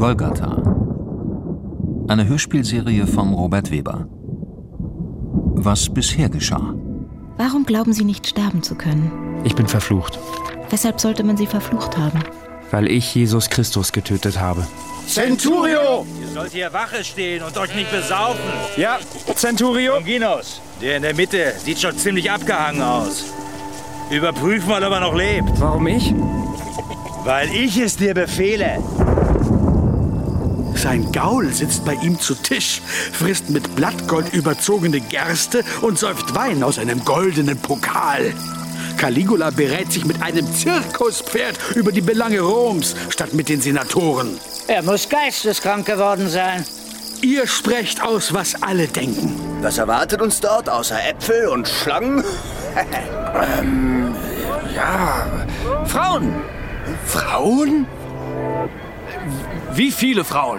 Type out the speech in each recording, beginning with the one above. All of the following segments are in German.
Golgatha. Eine Hörspielserie von Robert Weber. Was bisher geschah. Warum glauben Sie nicht sterben zu können? Ich bin verflucht. Weshalb sollte man Sie verflucht haben? Weil ich Jesus Christus getötet habe. Centurio! Ihr sollt hier Wache stehen und euch nicht besaufen. Ja, Centurio. Longinos, der in der Mitte sieht schon ziemlich abgehangen aus. Überprüf mal, ob er noch lebt. Warum ich? Weil ich es dir befehle. Sein Gaul sitzt bei ihm zu Tisch, frisst mit Blattgold überzogene Gerste und säuft Wein aus einem goldenen Pokal. Caligula berät sich mit einem Zirkuspferd über die Belange Roms, statt mit den Senatoren. Er muss geisteskrank geworden sein. Ihr sprecht aus, was alle denken. Was erwartet uns dort, außer Äpfel und Schlangen? Frauen! Frauen? Wie viele Frauen?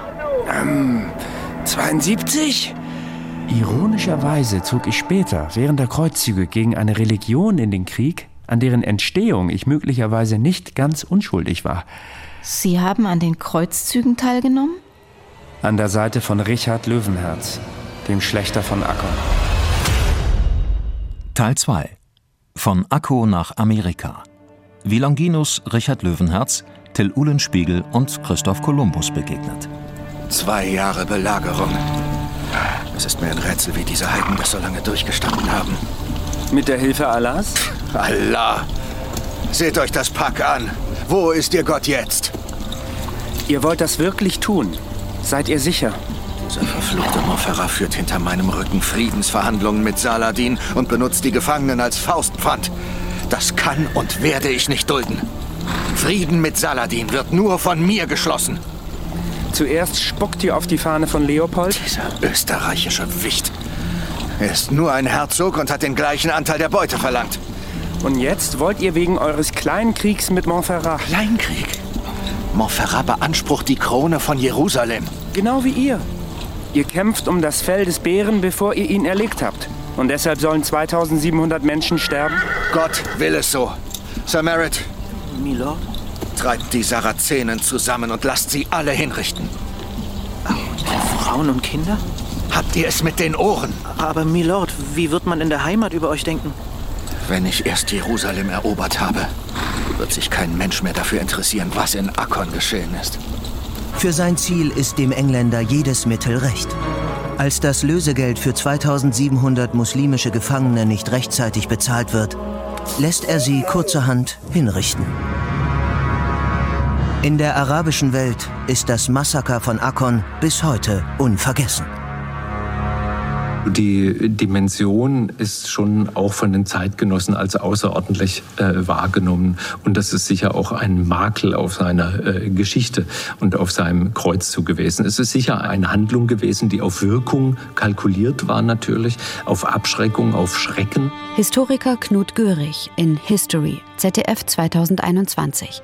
72? Ironischerweise zog ich später, während der Kreuzzüge, gegen eine Religion in den Krieg, an deren Entstehung ich möglicherweise nicht ganz unschuldig war. Sie haben an den Kreuzzügen teilgenommen? An der Seite von Richard Löwenherz, dem Schlächter von Akkon. Teil 2. Von Akko nach Amerika. Wie Longinus Richard Löwenherz, Till Uhlenspiegel und Christoph Kolumbus begegnet. 2 Jahre Belagerung. Es ist mir ein Rätsel, wie diese Heiden das so lange durchgestanden haben. Mit der Hilfe Allahs? Allah! Seht euch das Pack an. Wo ist ihr Gott jetzt? Ihr wollt das wirklich tun? Seid ihr sicher? Dieser verfluchte Montferrat führt hinter meinem Rücken Friedensverhandlungen mit Saladin und benutzt die Gefangenen als Faustpfand. Das kann und werde ich nicht dulden. Frieden mit Saladin wird nur von mir geschlossen. Zuerst spuckt ihr auf die Fahne von Leopold? Dieser österreichische Wicht. Er ist nur ein Herzog und hat den gleichen Anteil der Beute verlangt. Und jetzt wollt ihr wegen eures Kleinkriegs mit Montferrat... Kleinkrieg? Montferrat beansprucht die Krone von Jerusalem. Genau wie ihr. Ihr kämpft um das Fell des Bären, bevor ihr ihn erlegt habt. Und deshalb sollen 2700 Menschen sterben? Gott will es so. Sir Merritt. Milord? Treibt die Sarazenen zusammen und lasst sie alle hinrichten. Frauen und Kinder? Habt ihr es mit den Ohren? Aber Milord, wie wird man in der Heimat über euch denken? Wenn ich erst Jerusalem erobert habe, wird sich kein Mensch mehr dafür interessieren, was in Akkon geschehen ist. Für sein Ziel ist dem Engländer jedes Mittel recht. Als das Lösegeld für 2700 muslimische Gefangene nicht rechtzeitig bezahlt wird, lässt er sie kurzerhand hinrichten. In der arabischen Welt ist das Massaker von Akkon bis heute unvergessen. Die Dimension ist schon auch von den Zeitgenossen als außerordentlich wahrgenommen. Und das ist sicher auch ein Makel auf seiner Geschichte und auf seinem Kreuzzug gewesen. Es ist sicher eine Handlung gewesen, die auf Wirkung kalkuliert war natürlich, auf Abschreckung, auf Schrecken. Historiker Knut Görig in History, ZDF 2021.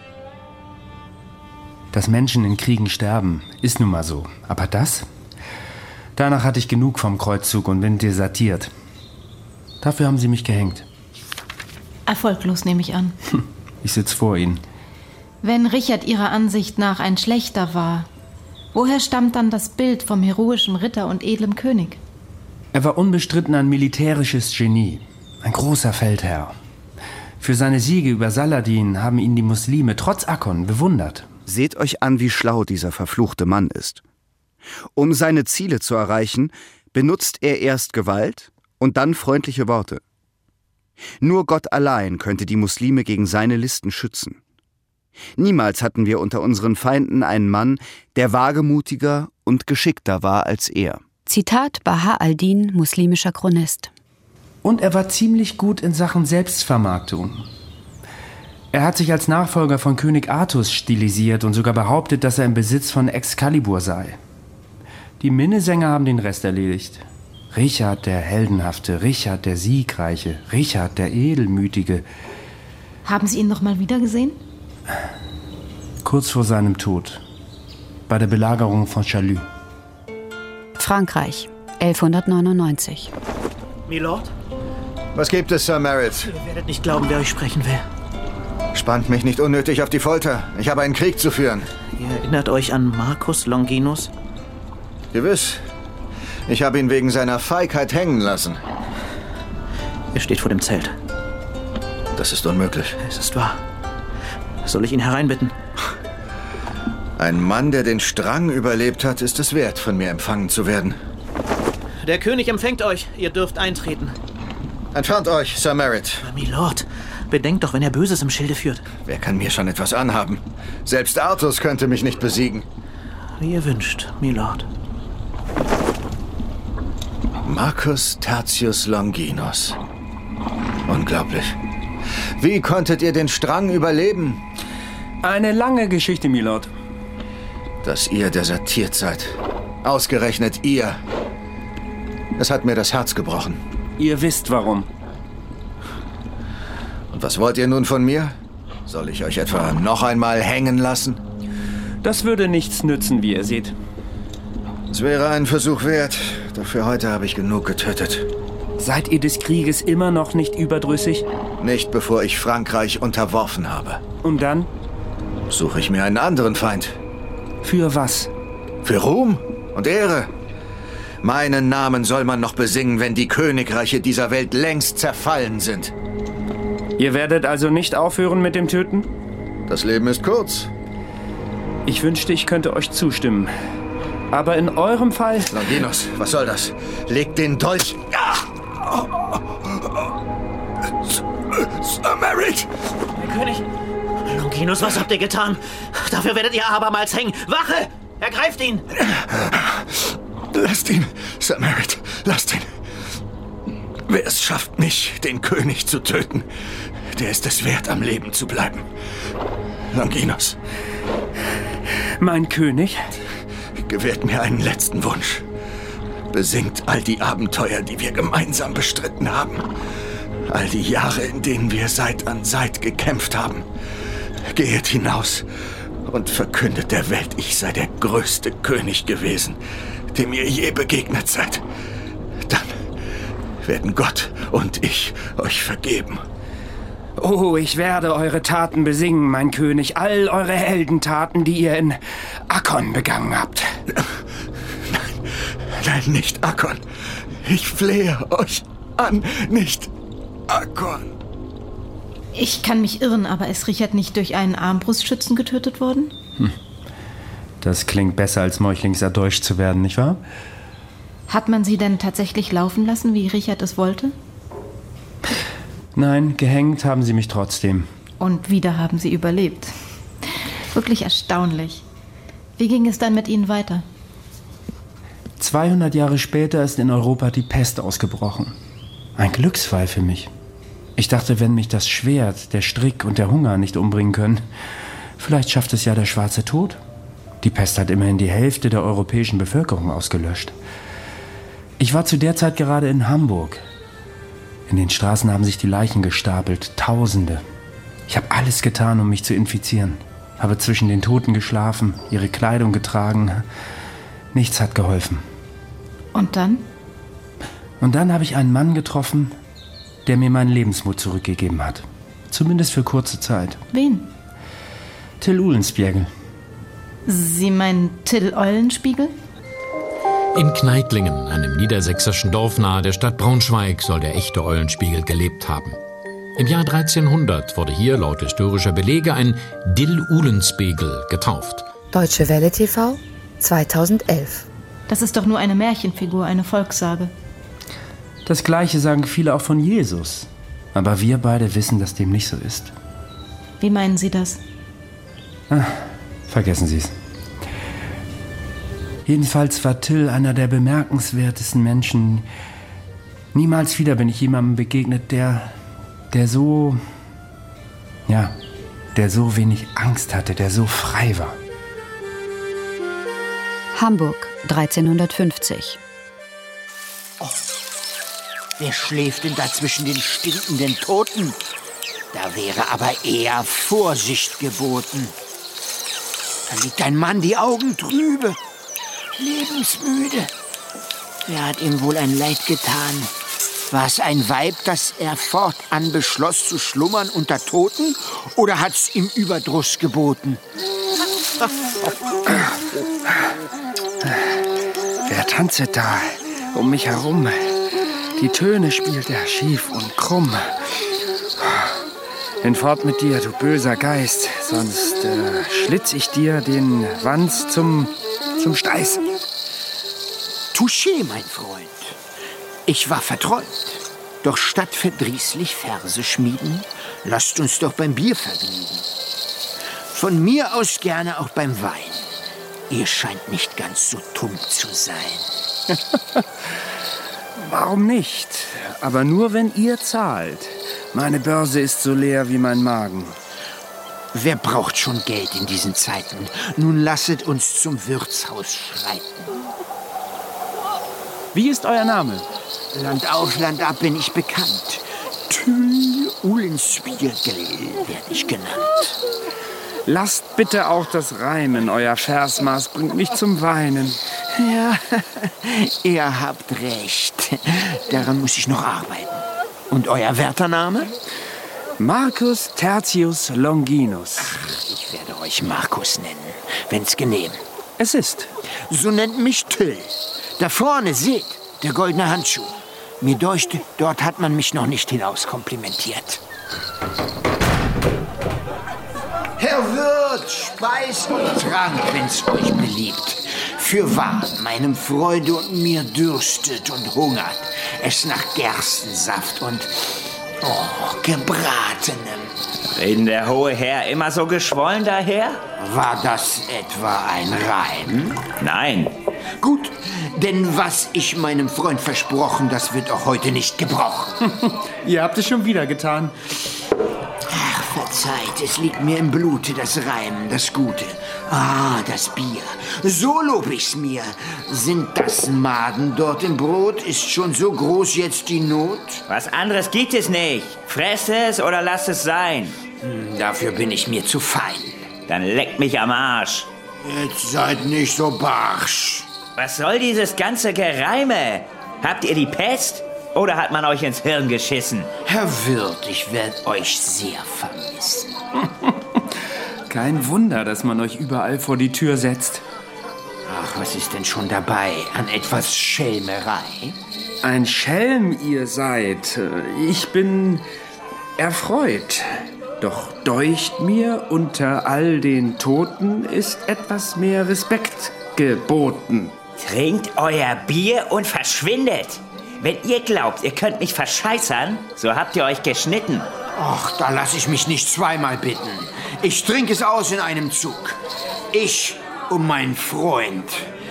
Dass Menschen in Kriegen sterben, ist nun mal so. Aber das? Danach hatte ich genug vom Kreuzzug und bin desertiert. Dafür haben sie mich gehängt. Erfolglos, nehme ich an. Ich sitze vor Ihnen. Wenn Richard Ihrer Ansicht nach ein Schlächter war, woher stammt dann das Bild vom heroischen Ritter und edlem König? Er war unbestritten ein militärisches Genie, ein großer Feldherr. Für seine Siege über Saladin haben ihn die Muslime trotz Akkon bewundert. Seht euch an, wie schlau dieser verfluchte Mann ist. Um seine Ziele zu erreichen, benutzt er erst Gewalt und dann freundliche Worte. Nur Gott allein könnte die Muslime gegen seine Listen schützen. Niemals hatten wir unter unseren Feinden einen Mann, der wagemutiger und geschickter war als er. Zitat Baha al-Din, muslimischer Chronist. Und er war ziemlich gut in Sachen Selbstvermarktung. Er hat sich als Nachfolger von König Artus stilisiert und sogar behauptet, dass er im Besitz von Excalibur sei. Die Minnesänger haben den Rest erledigt. Richard der Heldenhafte, Richard der Siegreiche, Richard der Edelmütige. Haben Sie ihn noch mal wiedergesehen? Kurz vor seinem Tod. Bei der Belagerung von Chalus. Frankreich, 1199. Milord? Was gibt es, Sir Merritt? Ihr werdet nicht glauben, wer euch sprechen will. Spannt mich nicht unnötig auf die Folter. Ich habe einen Krieg zu führen. Ihr erinnert euch an Marcus Longinus? Gewiss. Ich habe ihn wegen seiner Feigheit hängen lassen. Er steht vor dem Zelt. Das ist unmöglich. Es ist wahr. Soll ich ihn hereinbitten? Ein Mann, der den Strang überlebt hat, ist es wert, von mir empfangen zu werden. Der König empfängt euch. Ihr dürft eintreten. Entfernt euch, Sir Merritt. Milord, bedenkt doch, wenn er Böses im Schilde führt. Wer kann mir schon etwas anhaben? Selbst Artus könnte mich nicht besiegen. Wie ihr wünscht, Milord. Marcus Tertius Longinus. Unglaublich. Wie konntet ihr den Strang überleben? Eine lange Geschichte, Milord. Dass ihr desertiert seid. Ausgerechnet ihr. Es hat mir das Herz gebrochen. Ihr wisst warum. Und was wollt ihr nun von mir? Soll ich euch etwa noch einmal hängen lassen? Das würde nichts nützen, wie ihr seht. Es wäre ein Versuch wert. Doch für heute habe ich genug getötet. Seid ihr des Krieges immer noch nicht überdrüssig? Nicht, bevor ich Frankreich unterworfen habe. Und dann? Suche ich mir einen anderen Feind. Für was? Für Ruhm und Ehre. Meinen Namen soll man noch besingen, wenn die Königreiche dieser Welt längst zerfallen sind. Ihr werdet also nicht aufhören mit dem Töten? Das Leben ist kurz. Ich wünschte, ich könnte euch zustimmen. Aber in eurem Fall... Longinus, was soll das? Legt den Dolch... Sir Merritt! Herr König! Longinus, was habt ihr getan? Dafür werdet ihr abermals hängen. Wache! Ergreift ihn! Lasst ihn, Sir Merritt, lasst ihn. Wer es schafft, mich, den König, zu töten, der ist es wert, am Leben zu bleiben. Longinus. Mein König? Gewährt mir einen letzten Wunsch. Besingt all die Abenteuer, die wir gemeinsam bestritten haben. All die Jahre, in denen wir Seit an Seit gekämpft haben. Geht hinaus und verkündet der Welt, ich sei der größte König gewesen, dem ihr je begegnet seid. Dann werden Gott und ich euch vergeben. Oh, ich werde eure Taten besingen, mein König. All eure Heldentaten, die ihr in Akkon begangen habt. Nein, nicht Akkon. Ich flehe euch an, nicht Akkon. Ich kann mich irren, aber ist Richard nicht durch einen Armbrustschützen getötet worden? Das klingt besser, als Meuchlings erdolcht zu werden, nicht wahr? Hat man sie denn tatsächlich laufen lassen, wie Richard es wollte? Nein, gehängt haben sie mich trotzdem. Und wieder haben sie überlebt. Wirklich erstaunlich. Wie ging es dann mit ihnen weiter? 200 Jahre später ist in Europa die Pest ausgebrochen. Ein Glücksfall für mich. Ich dachte, wenn mich das Schwert, der Strick und der Hunger nicht umbringen können, vielleicht schafft es ja der schwarze Tod. Die Pest hat immerhin die Hälfte der europäischen Bevölkerung ausgelöscht. Ich war zu der Zeit gerade in Hamburg. In den Straßen haben sich die Leichen gestapelt, Tausende. Ich habe alles getan, um mich zu infizieren. Habe zwischen den Toten geschlafen, ihre Kleidung getragen. Nichts hat geholfen. Und dann? Und dann habe ich einen Mann getroffen, der mir meinen Lebensmut zurückgegeben hat. Zumindest für kurze Zeit. Wen? Till Ulenspiegel. Sie meinen Till Eulenspiegel? In Kneitlingen, einem niedersächsischen Dorf nahe der Stadt Braunschweig, soll der echte Eulenspiegel gelebt haben. Im Jahr 1300 wurde hier laut historischer Belege ein Dill Ulenspiegel getauft. Deutsche Welle TV, 2011. Das ist doch nur eine Märchenfigur, eine Volkssage. Das Gleiche sagen viele auch von Jesus. Aber wir beide wissen, dass dem nicht so ist. Wie meinen Sie das? Vergessen Sie es. Jedenfalls war Till einer der bemerkenswertesten Menschen. Niemals wieder bin ich jemandem begegnet, der so wenig Angst hatte, der so frei war. Hamburg, 1350. Oh, wer schläft denn da zwischen den stinkenden Toten? Da wäre aber eher Vorsicht geboten. Da liegt ein Mann, die Augen trübe, lebensmüde. Wer hat ihm wohl ein Leid getan? War es ein Weib, das er fortan beschloss zu schlummern unter Toten? Oder hat's ihm Überdruss geboten? Wer tanzet da um mich herum? Die Töne spielt er schief und krumm. Hinfort mit dir, du böser Geist, sonst schlitz ich dir den Wanz zum Steiß. Touché, mein Freund. Ich war verträumt. Doch statt verdrießlich Verse schmieden, lasst uns doch beim Bier vergnügen. Von mir aus gerne auch beim Wein. Ihr scheint nicht ganz so tumm zu sein. Warum nicht? Aber nur, wenn ihr zahlt. Meine Börse ist so leer wie mein Magen. Wer braucht schon Geld in diesen Zeiten? Nun lasset uns zum Wirtshaus schreiten. Wie ist euer Name? Land auf, Land ab bin ich bekannt. Tyl Ulenspiegel werde ich genannt. Lasst bitte auch das Reimen, euer Versmaß bringt mich zum Weinen. Ja, ihr habt recht. Daran muss ich noch arbeiten. Und euer werter Name? Marcus Tertius Longinus. Ach, ich werde euch Markus nennen, wenn's genehm. Es ist. So nennt mich Till. Da vorne, seht, der goldene Handschuh. Mir deuchte, dort hat man mich noch nicht hinauskomplimentiert. Herr Wirt, Speis und Trank, wenn's euch beliebt. Fürwahr, meinem Freude und mir dürstet und hungert es nach Gerstensaft und Gebratenem. Reden der hohe Herr immer so geschwollen daher? War das etwa ein Reim? Nein. Gut, denn was ich meinem Freund versprochen, das wird auch heute nicht gebrochen. Ihr habt es schon wieder getan. Ach, verzeiht, es liegt mir im Blute, das Reimen, das Gute. Ah, das Bier. So lob ich's mir. Sind das Maden dort im Brot? Ist schon so groß jetzt die Not? Was anderes gibt es nicht. Fress es oder lass es sein. Dafür bin ich mir zu fein. Dann leck mich am Arsch. Jetzt seid nicht so barsch. Was soll dieses ganze Gereime? Habt ihr die Pest? Oder hat man euch ins Hirn geschissen? Herr Wirt, ich werde euch sehr vermissen. Kein Wunder, dass man euch überall vor die Tür setzt. Ach, was ist denn schon dabei an etwas Schelmerei? Ein Schelm ihr seid. Ich bin erfreut. Doch deucht mir, unter all den Toten ist etwas mehr Respekt geboten. Trinkt euer Bier und verschwindet. Wenn ihr glaubt, ihr könnt mich verscheißern, so habt ihr euch geschnitten. Ach, da lasse ich mich nicht zweimal bitten. Ich trinke es aus in einem Zug. Ich um meinen Freund.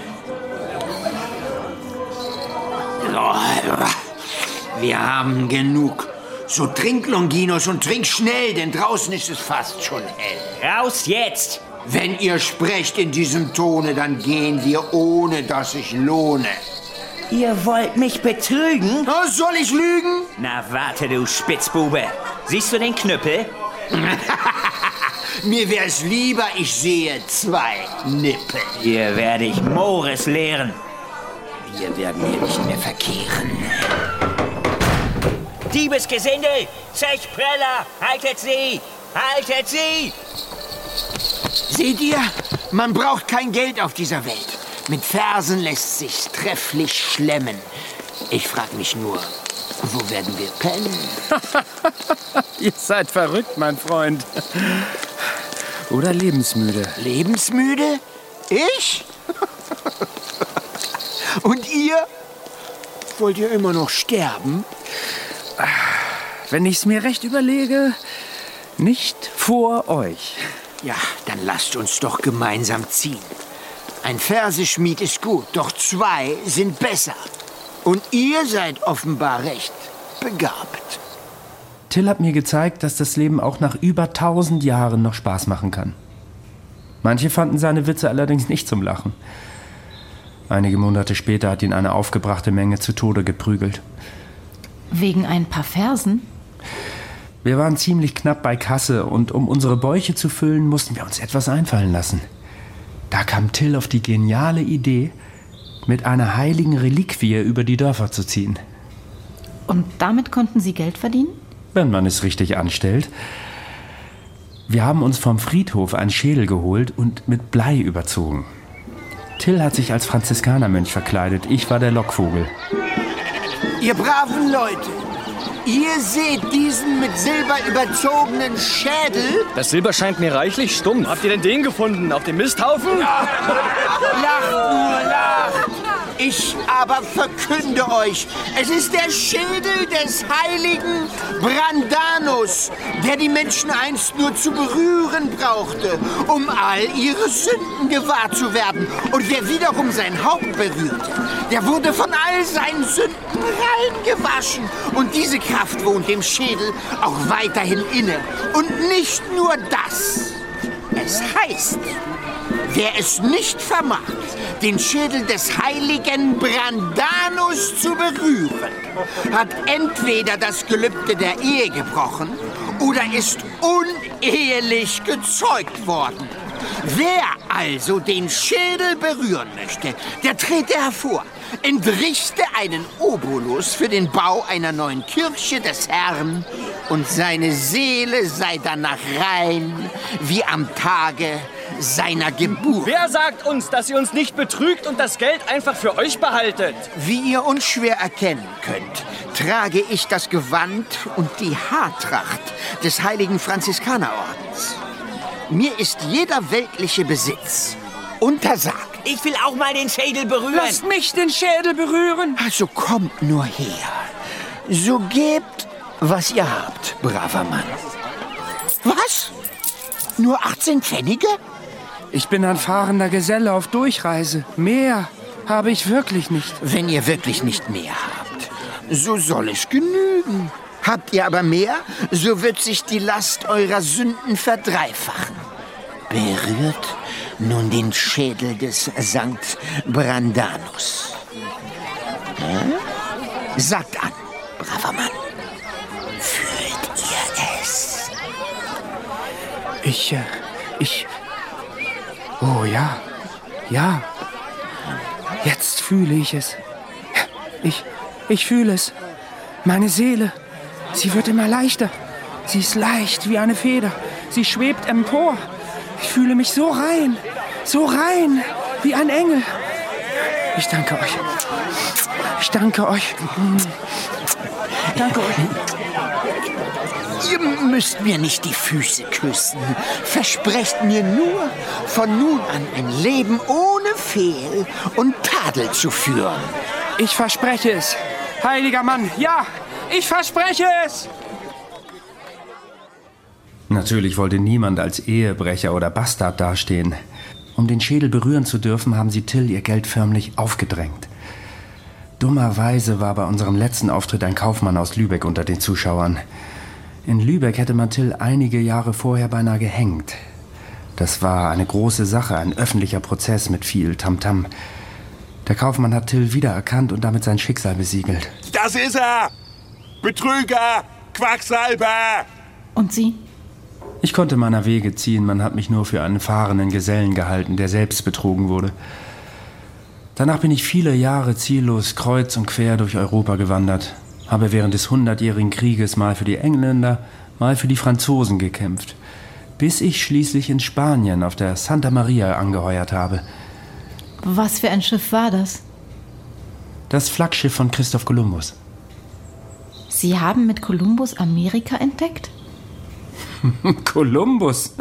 Wir haben genug. So trink, Longinus, und trink schnell, denn draußen ist es fast schon hell. Raus jetzt! Wenn ihr sprecht in diesem Tone, dann gehen wir, ohne dass ich lohne. Ihr wollt mich betrügen? Oh, soll ich lügen? Na warte, du Spitzbube. Siehst du den Knüppel? Mir wär's lieber, ich sehe 2 Nippel. Hier werde ich Mores lehren. Wir werden hier nicht mehr verkehren. Diebesgesindel! Zechpreller! Haltet sie! Haltet sie! Seht ihr? Man braucht kein Geld auf dieser Welt. Mit Versen lässt sich's trefflich schlemmen. Ich frag mich nur, wo werden wir pennen? Ihr seid verrückt, mein Freund. Oder lebensmüde. Lebensmüde? Ich? Und ihr? Wollt ihr immer noch sterben? Wenn ich's mir recht überlege, nicht vor euch. Ja, dann lasst uns doch gemeinsam ziehen. Ein Verseschmied ist gut, doch 2 sind besser. Und ihr seid offenbar recht begabt. Till hat mir gezeigt, dass das Leben auch nach über 1000 Jahren noch Spaß machen kann. Manche fanden seine Witze allerdings nicht zum Lachen. Einige Monate später hat ihn eine aufgebrachte Menge zu Tode geprügelt. Wegen ein paar Versen? Wir waren ziemlich knapp bei Kasse und um unsere Bäuche zu füllen, mussten wir uns etwas einfallen lassen. Da kam Till auf die geniale Idee, mit einer heiligen Reliquie über die Dörfer zu ziehen. Und damit konnten Sie Geld verdienen? Wenn man es richtig anstellt. Wir haben uns vom Friedhof einen Schädel geholt und mit Blei überzogen. Till hat sich als Franziskanermönch verkleidet. Ich war der Lockvogel. Ihr braven Leute, ihr seht diesen mit Silber überzogenen Schädel? Das Silber scheint mir reichlich stumpf. Habt ihr denn den gefunden? Auf dem Misthaufen? Lacht nur, lacht! Ich aber verkünde euch, es ist der Schädel des heiligen Brandanus, der die Menschen einst nur zu berühren brauchte, um all ihre Sünden gewahr zu werden. Und wer wiederum sein Haupt berührte, der wurde von all seinen Sünden rein gewaschen. Und diese Kraft wohnt dem Schädel auch weiterhin inne. Und nicht nur das. Es heißt, wer es nicht vermag, den Schädel des heiligen Brandanus zu berühren, hat entweder das Gelübde der Ehe gebrochen oder ist unehelich gezeugt worden. Wer also den Schädel berühren möchte, der trete hervor, entrichte einen Obolus für den Bau einer neuen Kirche des Herrn und seine Seele sei danach rein wie am Tage seiner Geburt. Wer sagt uns, dass ihr uns nicht betrügt und das Geld einfach für euch behaltet? Wie ihr unschwer erkennen könnt, trage ich das Gewand und die Haartracht des heiligen Franziskanerordens. Mir ist jeder weltliche Besitz untersagt. Ich will auch mal den Schädel berühren. Lasst mich den Schädel berühren. Also kommt nur her. So gebt, was ihr habt, braver Mann. Was? Nur 18 Pfennige? Ich bin ein fahrender Geselle auf Durchreise. Mehr habe ich wirklich nicht. Wenn ihr wirklich nicht mehr habt, so soll es genügen. Habt ihr aber mehr, so wird sich die Last eurer Sünden verdreifachen. Berührt nun den Schädel des Sankt Brandanus. Sagt an, braver Mann. Fühlt ihr es? Oh ja, ja. Jetzt fühle ich es. Ich fühle es. Meine Seele, sie wird immer leichter. Sie ist leicht wie eine Feder. Sie schwebt empor. Ich fühle mich so rein wie ein Engel. Ich danke euch. Ich danke euch. Danke euch. Ihr müsst mir nicht die Füße küssen. Versprecht mir nur, von nun an ein Leben ohne Fehl und Tadel zu führen. Ich verspreche es. Heiliger Mann, ja, ich verspreche es. Natürlich wollte niemand als Ehebrecher oder Bastard dastehen. Um den Schädel berühren zu dürfen, haben sie Till ihr Geld förmlich aufgedrängt. Dummerweise war bei unserem letzten Auftritt ein Kaufmann aus Lübeck unter den Zuschauern. In Lübeck hätte man Till einige Jahre vorher beinahe gehängt. Das war eine große Sache, ein öffentlicher Prozess mit viel Tamtam. Der Kaufmann hat Till wiedererkannt und damit sein Schicksal besiegelt. Das ist er! Betrüger! Quacksalber! Und Sie? Ich konnte meiner Wege ziehen, man hat mich nur für einen fahrenden Gesellen gehalten, der selbst betrogen wurde. Danach bin ich viele Jahre ziellos kreuz und quer durch Europa gewandert, habe während des 100-jährigen Krieges mal für die Engländer, mal für die Franzosen gekämpft, bis ich schließlich in Spanien auf der Santa Maria angeheuert habe. Was für ein Schiff war das? Das Flaggschiff von Christoph Kolumbus. Sie haben mit Kolumbus Amerika entdeckt? Kolumbus?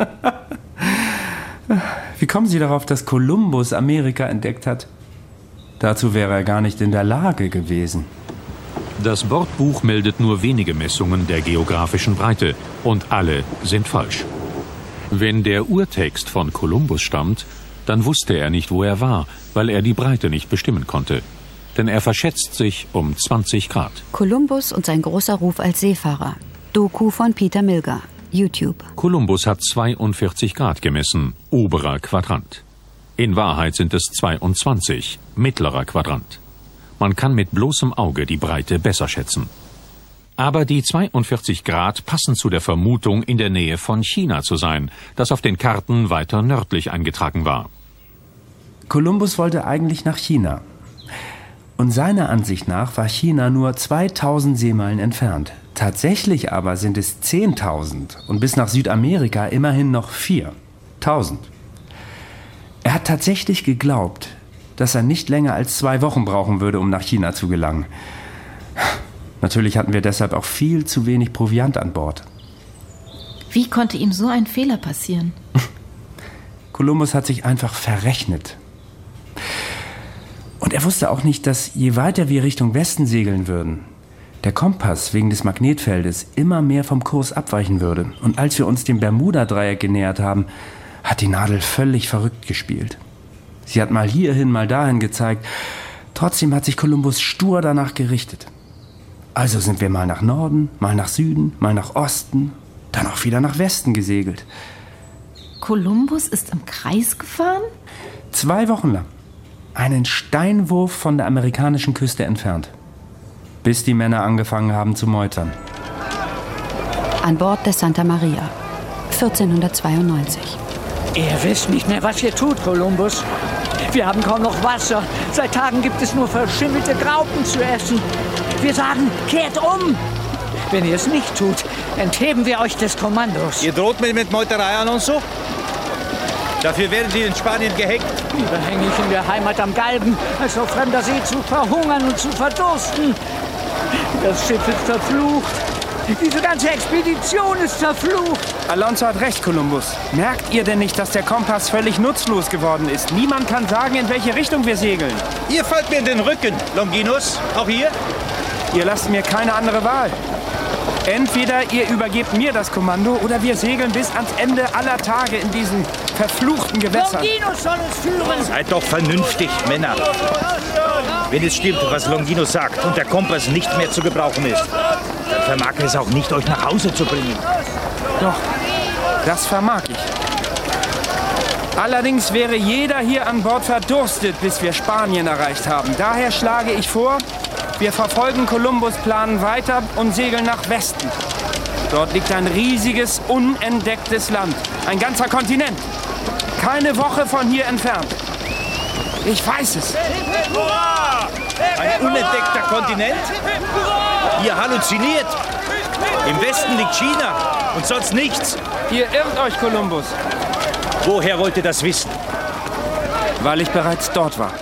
Wie kommen Sie darauf, dass Kolumbus Amerika entdeckt hat? Dazu wäre er gar nicht in der Lage gewesen. Das Bordbuch meldet nur wenige Messungen der geografischen Breite und alle sind falsch. Wenn der Urtext von Kolumbus stammt, dann wusste er nicht, wo er war, weil er die Breite nicht bestimmen konnte. Denn er verschätzt sich um 20 Grad. Kolumbus und sein großer Ruf als Seefahrer. Doku von Peter Milger, YouTube. Kolumbus hat 42 Grad gemessen, oberer Quadrant. In Wahrheit sind es 22, mittlerer Quadrant. Man kann mit bloßem Auge die Breite besser schätzen. Aber die 42 Grad passen zu der Vermutung, in der Nähe von China zu sein, das auf den Karten weiter nördlich eingetragen war. Kolumbus wollte eigentlich nach China. Und seiner Ansicht nach war China nur 2000 Seemeilen entfernt. Tatsächlich aber sind es 10.000 und bis nach Südamerika immerhin noch 4.000. Er hat tatsächlich geglaubt, dass er nicht länger als 2 Wochen brauchen würde, um nach China zu gelangen. Natürlich hatten wir deshalb auch viel zu wenig Proviant an Bord. Wie konnte ihm so ein Fehler passieren? Kolumbus hat sich einfach verrechnet. Und er wusste auch nicht, dass je weiter wir Richtung Westen segeln würden, der Kompass wegen des Magnetfeldes immer mehr vom Kurs abweichen würde. Und als wir uns dem Bermuda-Dreieck genähert haben, hat die Nadel völlig verrückt gespielt. Sie hat mal hierhin, mal dahin gezeigt. Trotzdem hat sich Kolumbus stur danach gerichtet. Also sind wir mal nach Norden, mal nach Süden, mal nach Osten, dann auch wieder nach Westen gesegelt. Kolumbus ist im Kreis gefahren? 2 Wochen lang. Einen Steinwurf von der amerikanischen Küste entfernt. Bis die Männer angefangen haben zu meutern. An Bord des Santa Maria, 1492. Ihr wisst nicht mehr, was ihr tut, Kolumbus. Wir haben kaum noch Wasser. Seit Tagen gibt es nur verschimmelte Graupen zu essen. Wir sagen, kehrt um. Wenn ihr es nicht tut, entheben wir euch des Kommandos. Ihr droht mir mit Meuterei, Alonso? Dafür werden Sie in Spanien gehängt. Lieber hänge ich in der Heimat am Galgen, als auf fremder See zu verhungern und zu verdursten. Das Schiff ist verflucht. Diese ganze Expedition ist verflucht. Alonso hat recht, Kolumbus. Merkt ihr denn nicht, dass der Kompass völlig nutzlos geworden ist? Niemand kann sagen, in welche Richtung wir segeln. Ihr fallt mir in den Rücken, Longinus. Auch ihr? Ihr lasst mir keine andere Wahl. Entweder ihr übergebt mir das Kommando oder wir segeln bis ans Ende aller Tage in diesen verfluchten Gewässern. Longinus soll uns führen. Seid doch vernünftig, Männer. Wenn es stimmt, was Longinus sagt und der Kompass nicht mehr zu gebrauchen ist, dann vermag es auch nicht, euch nach Hause zu bringen. Doch, das vermag ich. Allerdings wäre jeder hier an Bord verdurstet, bis wir Spanien erreicht haben. Daher schlage ich vor, wir verfolgen Kolumbus' Plan weiter und segeln nach Westen. Dort liegt ein riesiges, unentdecktes Land. Ein ganzer Kontinent. Keine Woche von hier entfernt. Ich weiß es. Ein unentdeckter Kontinent? Ihr halluziniert. Im Westen liegt China und sonst nichts. Ihr irrt euch, Kolumbus. Woher wollt ihr das wissen? Weil ich bereits dort war.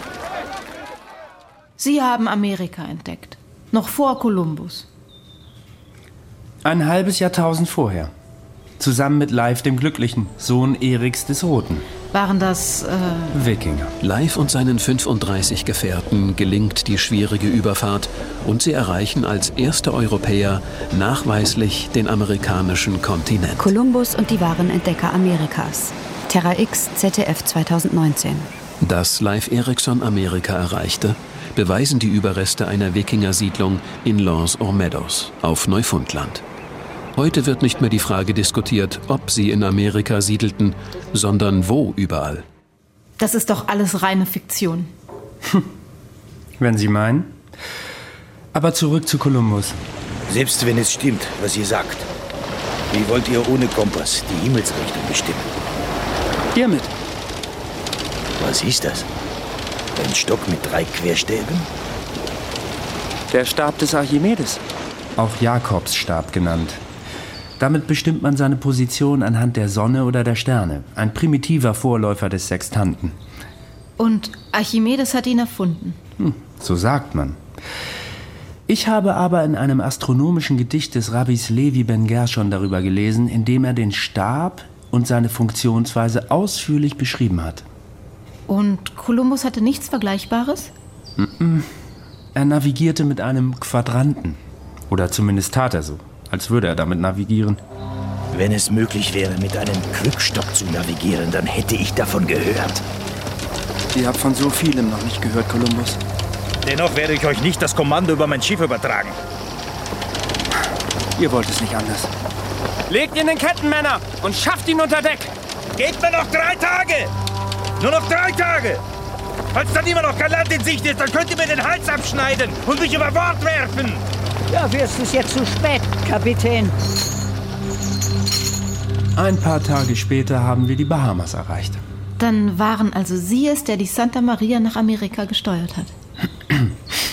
Sie haben Amerika entdeckt. Noch vor Kolumbus. Ein halbes Jahrtausend vorher. Zusammen mit Leif dem Glücklichen, Sohn Eriks des Roten. Waren das, Wikinger. Leif und seinen 35 Gefährten gelingt die schwierige Überfahrt und sie erreichen als erste Europäer nachweislich den amerikanischen Kontinent. Kolumbus und die wahren Entdecker Amerikas. Terra X, ZDF 2019. Dass Leif Erikson Amerika erreichte, beweisen die Überreste einer Wikingersiedlung in L'Anse-aux-Meadows auf Neufundland. Heute wird nicht mehr die Frage diskutiert, ob sie in Amerika siedelten, sondern wo überall. Das ist doch alles reine Fiktion. Wenn Sie meinen. Aber zurück zu Kolumbus. Selbst wenn es stimmt, was ihr sagt, wie wollt ihr ohne Kompass die Himmelsrichtung bestimmen? Hiermit. Was ist das? Ein Stock mit 3 Querstäben? Der Stab des Archimedes. Auch Jakobsstab genannt. Damit bestimmt man seine Position anhand der Sonne oder der Sterne. Ein primitiver Vorläufer des Sextanten. Und Archimedes hat ihn erfunden. So sagt man. Ich habe aber in einem astronomischen Gedicht des Rabbis Levi ben Gershon darüber gelesen, in dem er den Stab und seine Funktionsweise ausführlich beschrieben hat. Und Kolumbus hatte nichts Vergleichbares? Er navigierte mit einem Quadranten. Oder zumindest tat er so, als würde er damit navigieren. Wenn es möglich wäre, mit einem Krückstock zu navigieren, dann hätte ich davon gehört. Ihr habt von so vielem noch nicht gehört, Kolumbus. Dennoch werde ich euch nicht das Kommando über mein Schiff übertragen. Ihr wollt es nicht anders. Legt ihn in Ketten, Männer, und schafft ihn unter Deck! Gebt mir noch 3 Tage! Nur noch 3 Tage! Falls dann immer noch kein Land in Sicht ist, dann könnt ihr mir den Hals abschneiden und mich über Bord werfen! Dafür ist es jetzt zu spät, Kapitän. Ein paar Tage später haben wir die Bahamas erreicht. Dann waren also Sie es, der die Santa Maria nach Amerika gesteuert hat.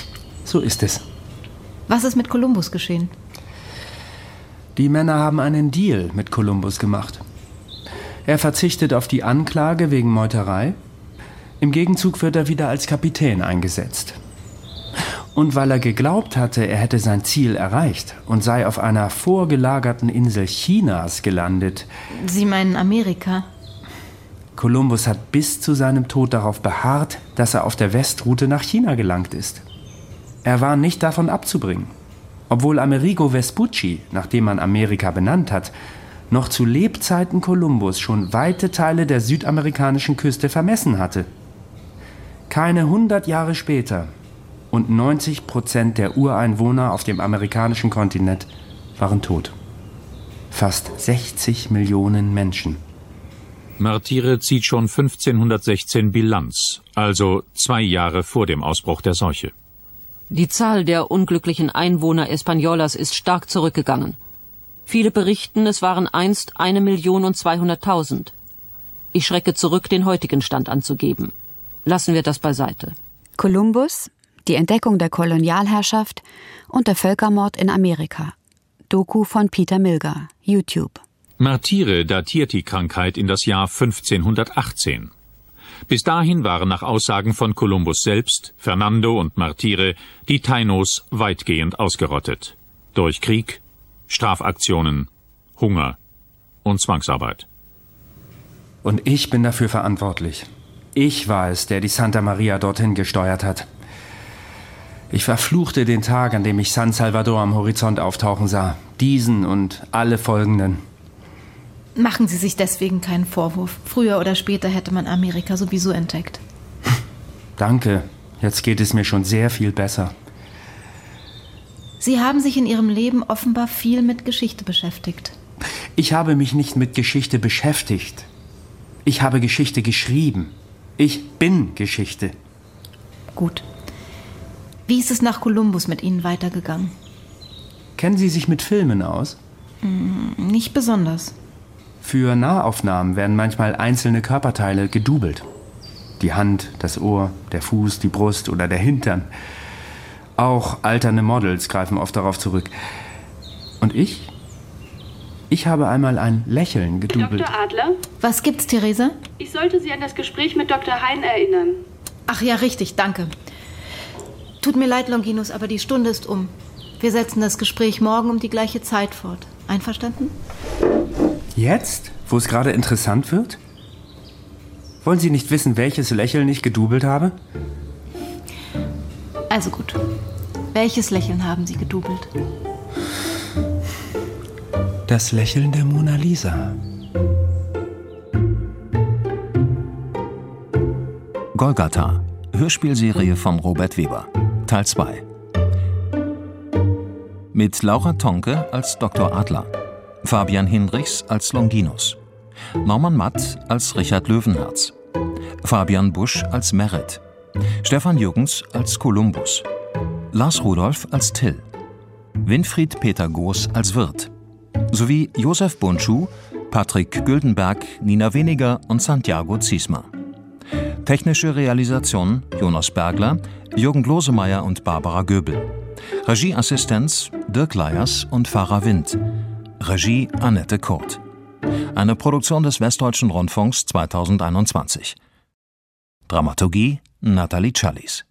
So ist es. Was ist mit Kolumbus geschehen? Die Männer haben einen Deal mit Kolumbus gemacht. Er verzichtet auf die Anklage wegen Meuterei. Im Gegenzug wird er wieder als Kapitän eingesetzt. Und weil er geglaubt hatte, er hätte sein Ziel erreicht und sei auf einer vorgelagerten Insel Chinas gelandet. Sie meinen Amerika? Kolumbus hat bis zu seinem Tod darauf beharrt, dass er auf der Westroute nach China gelangt ist. Er war nicht davon abzubringen. Obwohl Amerigo Vespucci, nach dem man Amerika benannt hat, noch zu Lebzeiten Kolumbus schon weite Teile der südamerikanischen Küste vermessen hatte. Keine 100 Jahre später und 90% der Ureinwohner auf dem amerikanischen Kontinent waren tot. Fast 60 Millionen Menschen. Martire zieht schon 1516 Bilanz, also 2 Jahre vor dem Ausbruch der Seuche. Die Zahl der unglücklichen Einwohner Españolas ist stark zurückgegangen. Viele berichten, es waren einst 1.200.000. Ich schrecke zurück, den heutigen Stand anzugeben. Lassen wir das beiseite. Kolumbus, die Entdeckung der Kolonialherrschaft und der Völkermord in Amerika. Doku von Peter Milgar, YouTube. Martire datiert die Krankheit in das Jahr 1518. Bis dahin waren nach Aussagen von Kolumbus selbst, Fernando und Martire die Tainos weitgehend ausgerottet. Durch Krieg, Strafaktionen, Hunger und Zwangsarbeit. Und ich bin dafür verantwortlich. Ich war es, der die Santa Maria dorthin gesteuert hat. Ich verfluchte den Tag, an dem ich San Salvador am Horizont auftauchen sah. Diesen und alle folgenden. Machen Sie sich deswegen keinen Vorwurf. Früher oder später hätte man Amerika sowieso entdeckt. Danke. Jetzt geht es mir schon sehr viel besser. Sie haben sich in Ihrem Leben offenbar viel mit Geschichte beschäftigt. Ich habe mich nicht mit Geschichte beschäftigt. Ich habe Geschichte geschrieben. Ich bin Geschichte. Gut. Wie ist es nach Kolumbus mit Ihnen weitergegangen? Kennen Sie sich mit Filmen aus? Nicht besonders. Für Nahaufnahmen werden manchmal einzelne Körperteile gedoubelt. Die Hand, das Ohr, der Fuß, die Brust oder der Hintern. Auch alternde Models greifen oft darauf zurück. Und ich? Ich habe einmal ein Lächeln gedoubelt. Dr. Adler? Was gibt's, Theresa? Ich sollte Sie an das Gespräch mit Dr. Hein erinnern. Ach ja, richtig, danke. Tut mir leid, Longinus, aber die Stunde ist um. Wir setzen das Gespräch morgen um die gleiche Zeit fort. Einverstanden? Jetzt, wo es gerade interessant wird? Wollen Sie nicht wissen, welches Lächeln ich gedoubelt habe? Also gut. Welches Lächeln haben Sie gedoubelt? Das Lächeln der Mona Lisa. Golgatha, Hörspielserie von Robert Weber, Teil 2. Mit Laura Tonke als Dr. Adler, Fabian Hinrichs als Longinus, Norman Matt als Richard Löwenherz, Fabian Busch als Merit, Stefan Jürgens als Kolumbus, Lars Rudolph als Till, Winfried Peter Goos als Wirt, sowie Josef Bundschuh, Patrick Güldenberg, Nina Weniger und Santiago Ziesmer. Technische Realisation Jonas Bergler, Jürgen Glosemeyer und Barbara Göbel. Regieassistenz Dirk Leyers und Farah Wind. Regie Annette Kurt. Eine Produktion des Westdeutschen Rundfunks 2021. Dramaturgie Nathalie Challis.